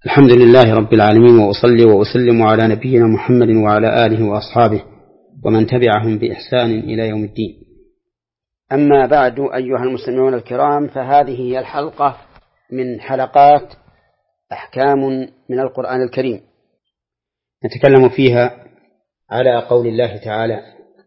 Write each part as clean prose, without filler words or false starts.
الحمد لله رب العالمين، وأصلي وأسلم على نبينا محمد وعلى آله وأصحابه ومن تبعهم بإحسان إلى يوم الدين. أما بعد، أيها المستمعون الكرام، فهذه هي الحلقة من حلقات أحكام من القرآن الكريم، نتكلم فيها على قول الله تعالى: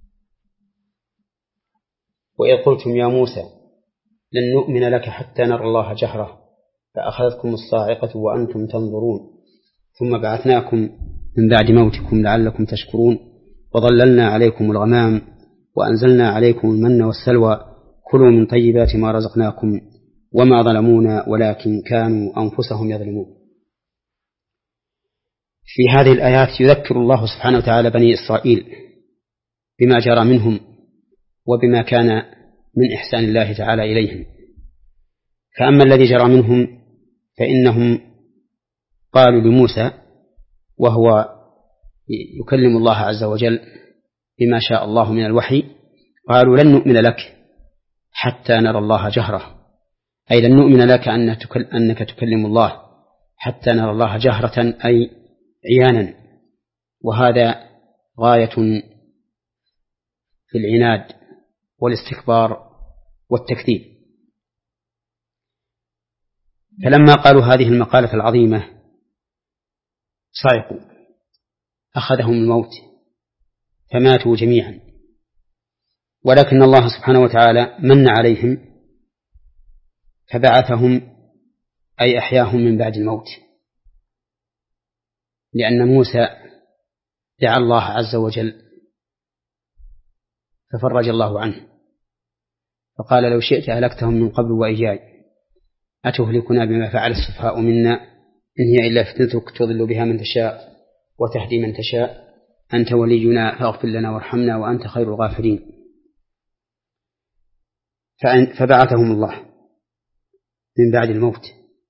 وإذ قلتم يا موسى لن نؤمن لك حتى نرى الله جهرة فأخذتكم الصاعقة وأنتم تنظرون ثم بعثناكم من بعد موتكم لعلكم تشكرون وظللنا عليكم الغمام وأنزلنا عليكم المن والسلوى كلوا من طيبات ما رزقناكم وما ظلمونا ولكن كانوا أنفسهم يظلمون. في هذه الآيات يذكر الله سبحانه وتعالى بني إسرائيل بما جرى منهم وبما كان من إحسان الله تعالى إليهم. فأما الذي جرى منهم فإنهم قالوا لموسى وهو يكلم الله عز وجل بما شاء الله من الوحي، قالوا لن نؤمن لك حتى نرى الله جهرة، أي لن نؤمن لك أنك تكلم الله حتى نرى الله جهرة أي عيانا، وهذا غاية في العناد والاستكبار والتكذيب. فلما قالوا هذه المقالة العظيمة صعقوا، أخذهم الموت فماتوا جميعا، ولكن الله سبحانه وتعالى من عليهم فبعثهم أي أحياهم من بعد الموت، لأن موسى دعا الله عز وجل ففرج الله عنه فقال: لو شئت أهلكتهم من قبل وإياي أتهلكنا بما فعل السفهاء منا إن هي إلا فتنتك تضل بها من تشاء وتهدي من تشاء أنت ولينا فاغفر لنا وارحمنا وأنت خير الغافرين. فبعثهم الله من بعد الموت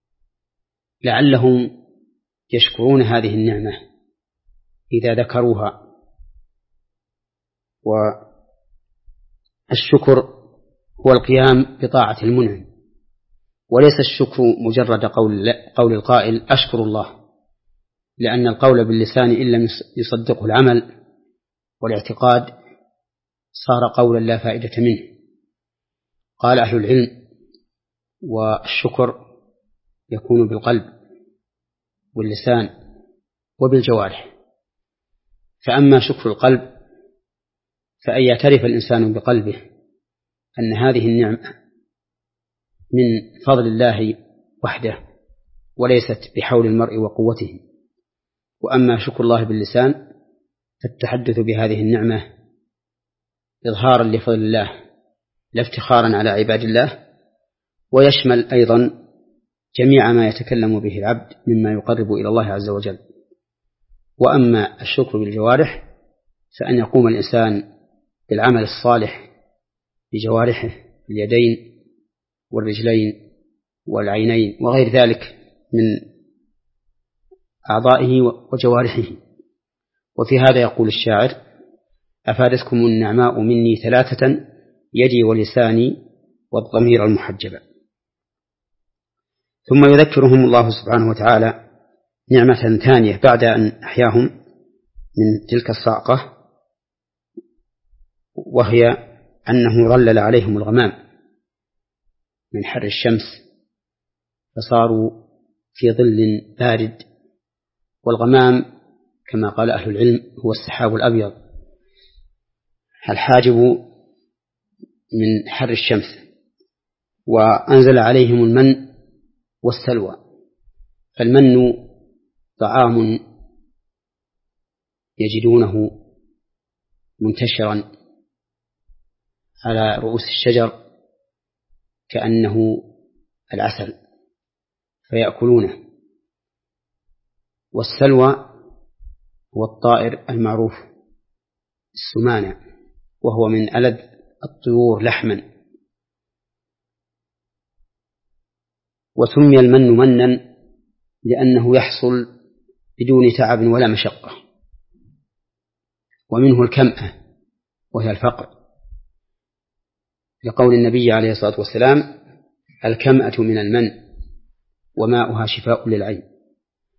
لعلهم يشكرون هذه النعمة إذا ذكروها. والشكر هو القيام بطاعة المنعم، وليس الشكر مجرد قول القائل أشكر الله، لأن القول باللسان إن لم يصدقه العمل والاعتقاد صار قولا لا فائدة منه. قال أهل العلم: والشكر يكون بالقلب واللسان وبالجوارح. فأما شكر القلب فأن يعترف الإنسان بقلبه أن هذه النعمة من فضل الله وحده وليست بحول المرء وقوته. وأما شكر الله باللسان فالتحدث بهذه النعمة إظهارا لفضل الله لا افتخارا على عباد الله، ويشمل أيضا جميع ما يتكلم به العبد مما يقرب إلى الله عز وجل. وأما الشكر بالجوارح فأن يقوم الإنسان بالعمل الصالح بجوارحه، اليدين والرجلين والعينين وغير ذلك من أعضائه وجوارحه. وفي هذا يقول الشاعر: أفادتكم النعماء مني ثلاثة يدي ولساني والضمير المحجبة. ثم يذكرهم الله سبحانه وتعالى نعمة ثانية بعد أن أحياهم من تلك الصعقة، وهي أنه ظلل عليهم الغمام من حر الشمس فصاروا في ظل بارد. والغمام كما قال أهل العلم هو السحاب الأبيض الحاجب من حر الشمس. وأنزل عليهم المن والسلوى. فالمن طعام يجدونه منتشرا على رؤوس الشجر كأنه العسل فيأكلونه. والسلوى هو الطائر المعروف السمانة، وهو من ألذ الطيور لحما. وسمي المن منا لأنه يحصل بدون تعب ولا مشقة. ومنه الكمأة وهي الفقر، لقول النبي عليه الصلاة والسلام: الكمأة من المن وماؤها شفاء للعين.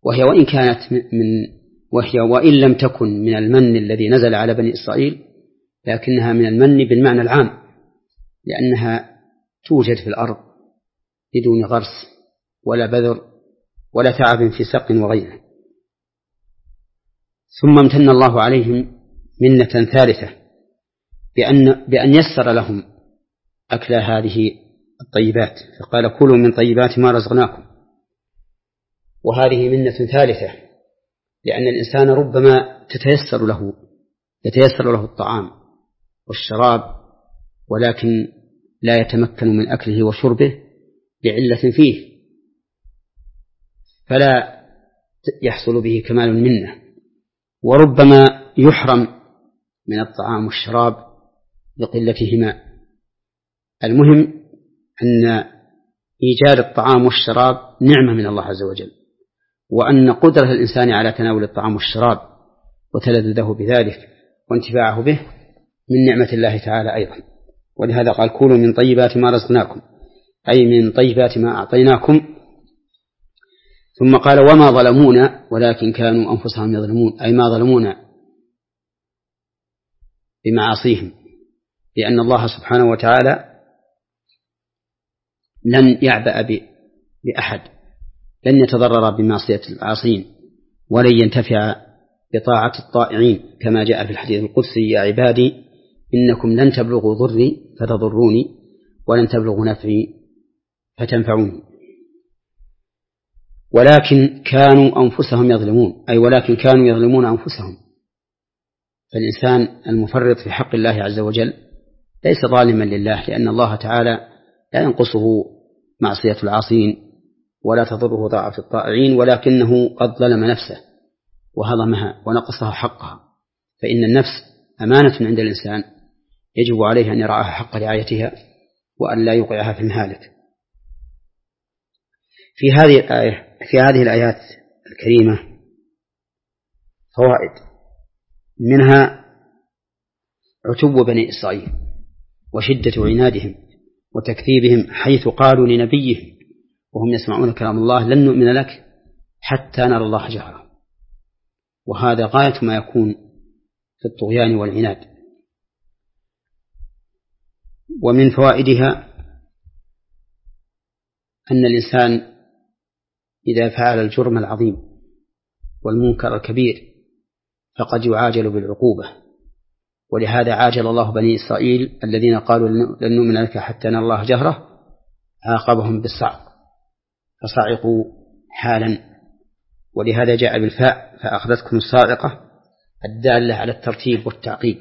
وهي وإن لم تكن من المن الذي نزل على بني إسرائيل، لكنها من المن بالمعنى العام، لأنها توجد في الأرض بدون غرس ولا بذر ولا تعب في سق وغيره. ثم امتن الله عليهم منة ثالثة بأن يسر لهم أكل هذه الطيبات، فقال كلوا من طيبات ما رزقناكم. وهذه منة ثالثة، لأن الإنسان ربما يتيسر له الطعام والشراب، ولكن لا يتمكن من أكله وشربه لعلة فيه، فلا يحصل به كمال المنة. وربما يحرم من الطعام والشراب لقلتهما. المهم أن إيجاد الطعام والشراب نعمة من الله عز وجل، وأن قدرة الإنسان على تناول الطعام والشراب وتلذذه بذلك وانتفاعه به من نعمة الله تعالى أيضا. ولهذا قال كلوا من طيبات ما رزقناكم، أي من طيبات ما أعطيناكم. ثم قال وما ظلمونا ولكن كانوا أنفسهم يظلمون، أي ما ظلمونا بمعاصيهم، لأن الله سبحانه وتعالى لن يعبأ بأحد، لن يتضرر بمعصية العاصين ولن ينتفع بطاعة الطائعين، كما جاء في الحديث القدسي يا عبادي إنكم لن تبلغوا ضري فتضروني ولن تبلغوا نفعي فتنفعوني، ولكن كانوا أنفسهم يظلمون، أي ولكن كانوا يظلمون أنفسهم. فالإنسان المفرط في حق الله عز وجل ليس ظالما لله، لأن الله تعالى لا ينقصه معصية العاصين ولا تضره طاعة الطائعين، ولكنه قد ظلم نفسه وهضمها ونقصها حقها. فإن النفس أمانة عند الإنسان يجب عليه أن يرعاها حق رعايتها وأن لا يوقعها في المهالك. في هذه الآيات الكريمة فوائد، منها عتو بني إسرائيل وشدة عنادهم وتكذيبهم، حيث قالوا لنبيهم وهم يسمعون كلام الله لن نؤمن لك حتى نرى الله جهرا، وهذا غاية ما يكون في الطغيان والعناد. ومن فوائدها أن الإنسان إذا فعل الجرم العظيم والمنكر الكبير فقد يعاجل بالعقوبة، ولهذا عاجل الله بني إسرائيل الذين قالوا لن نؤمن لك حتى نرى الله جهرة، عاقبهم بالصعق فصعقوا حالا، ولهذا جاء بالفاء فأخذتكم الصاعقة الدالة على الترتيب والتعقيب.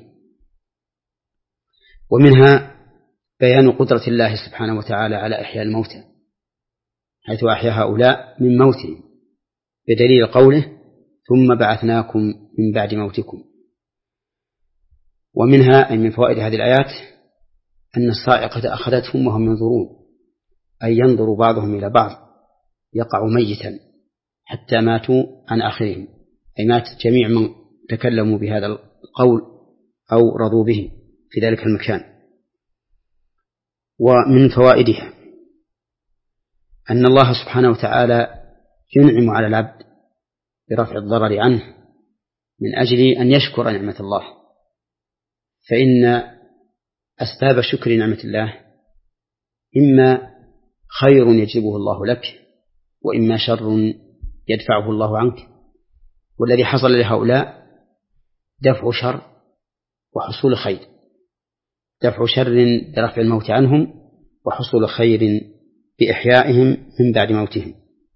ومنها بيان قدرة الله سبحانه وتعالى على إحياء الموتى، حيث أحيا هؤلاء من موتهم بدليل قوله ثم بعثناكم من بعد موتكم. ومنها أي من فوائد هذه الآيات أن الصاعقة أخذتهم وهم ينظرون، أي ينظر بعضهم إلى بعض يقع ميتا حتى ماتوا عن آخرهم، أي مات جميع من تكلموا بهذا القول أو رضوا به في ذلك المكان. ومن فوائدها أن الله سبحانه وتعالى ينعم على العبد برفع الضرر عنه من أجل أن يشكر نعمة الله، فإن أسباب شكر نعمة الله إما خير يجلبه الله لك، وإما شر يدفعه الله عنك. والذي حصل لهؤلاء دفع شر وحصول خير، دفع شر برفع الموت عنهم وحصول خير بإحيائهم من بعد موتهم.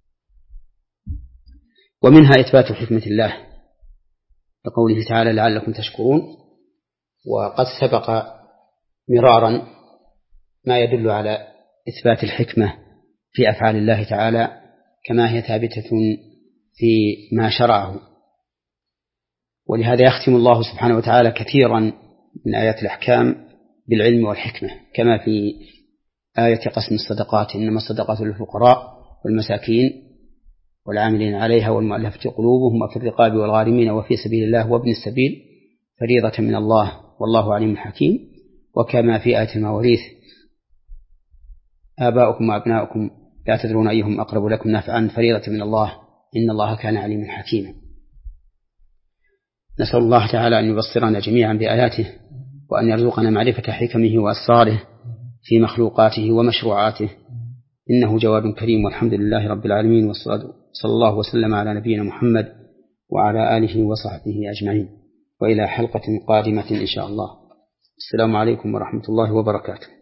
ومنها إثبات حكمة الله لقوله تعالى لعلكم تشكرون، وقد سبق مرارا ما يدل على إثبات الحكمة في أفعال الله تعالى كما هي ثابتة في ما شرعه. ولهذا يختم الله سبحانه وتعالى كثيرا من آيات الأحكام بالعلم والحكمة، كما في آية قسم الصدقات إنما الصدقات للفقراء والمساكين والعاملين عليها والمؤلفة قلوبهم وفي الرقاب والغارمين وفي سبيل الله وابن السبيل فريضة من الله والله عليم حكيم. وكما في آية المواريث آباؤكم وأبناؤكم لا تدرون أيهم أقرب لكم نفعا فريضة من الله إن الله كان عليما حكيما. نسأل الله تعالى أن يبصرنا جميعا بآياته، وأن يرزقنا معرفة حكمه وأسراره في مخلوقاته ومشروعاته، إنه جواد كريم. والحمد لله رب العالمين، والصلاة صلى الله وسلم على نبينا محمد وعلى آله وصحبه أجمعين، وإلى حلقة قادمة إن شاء الله. السلام عليكم ورحمة الله وبركاته.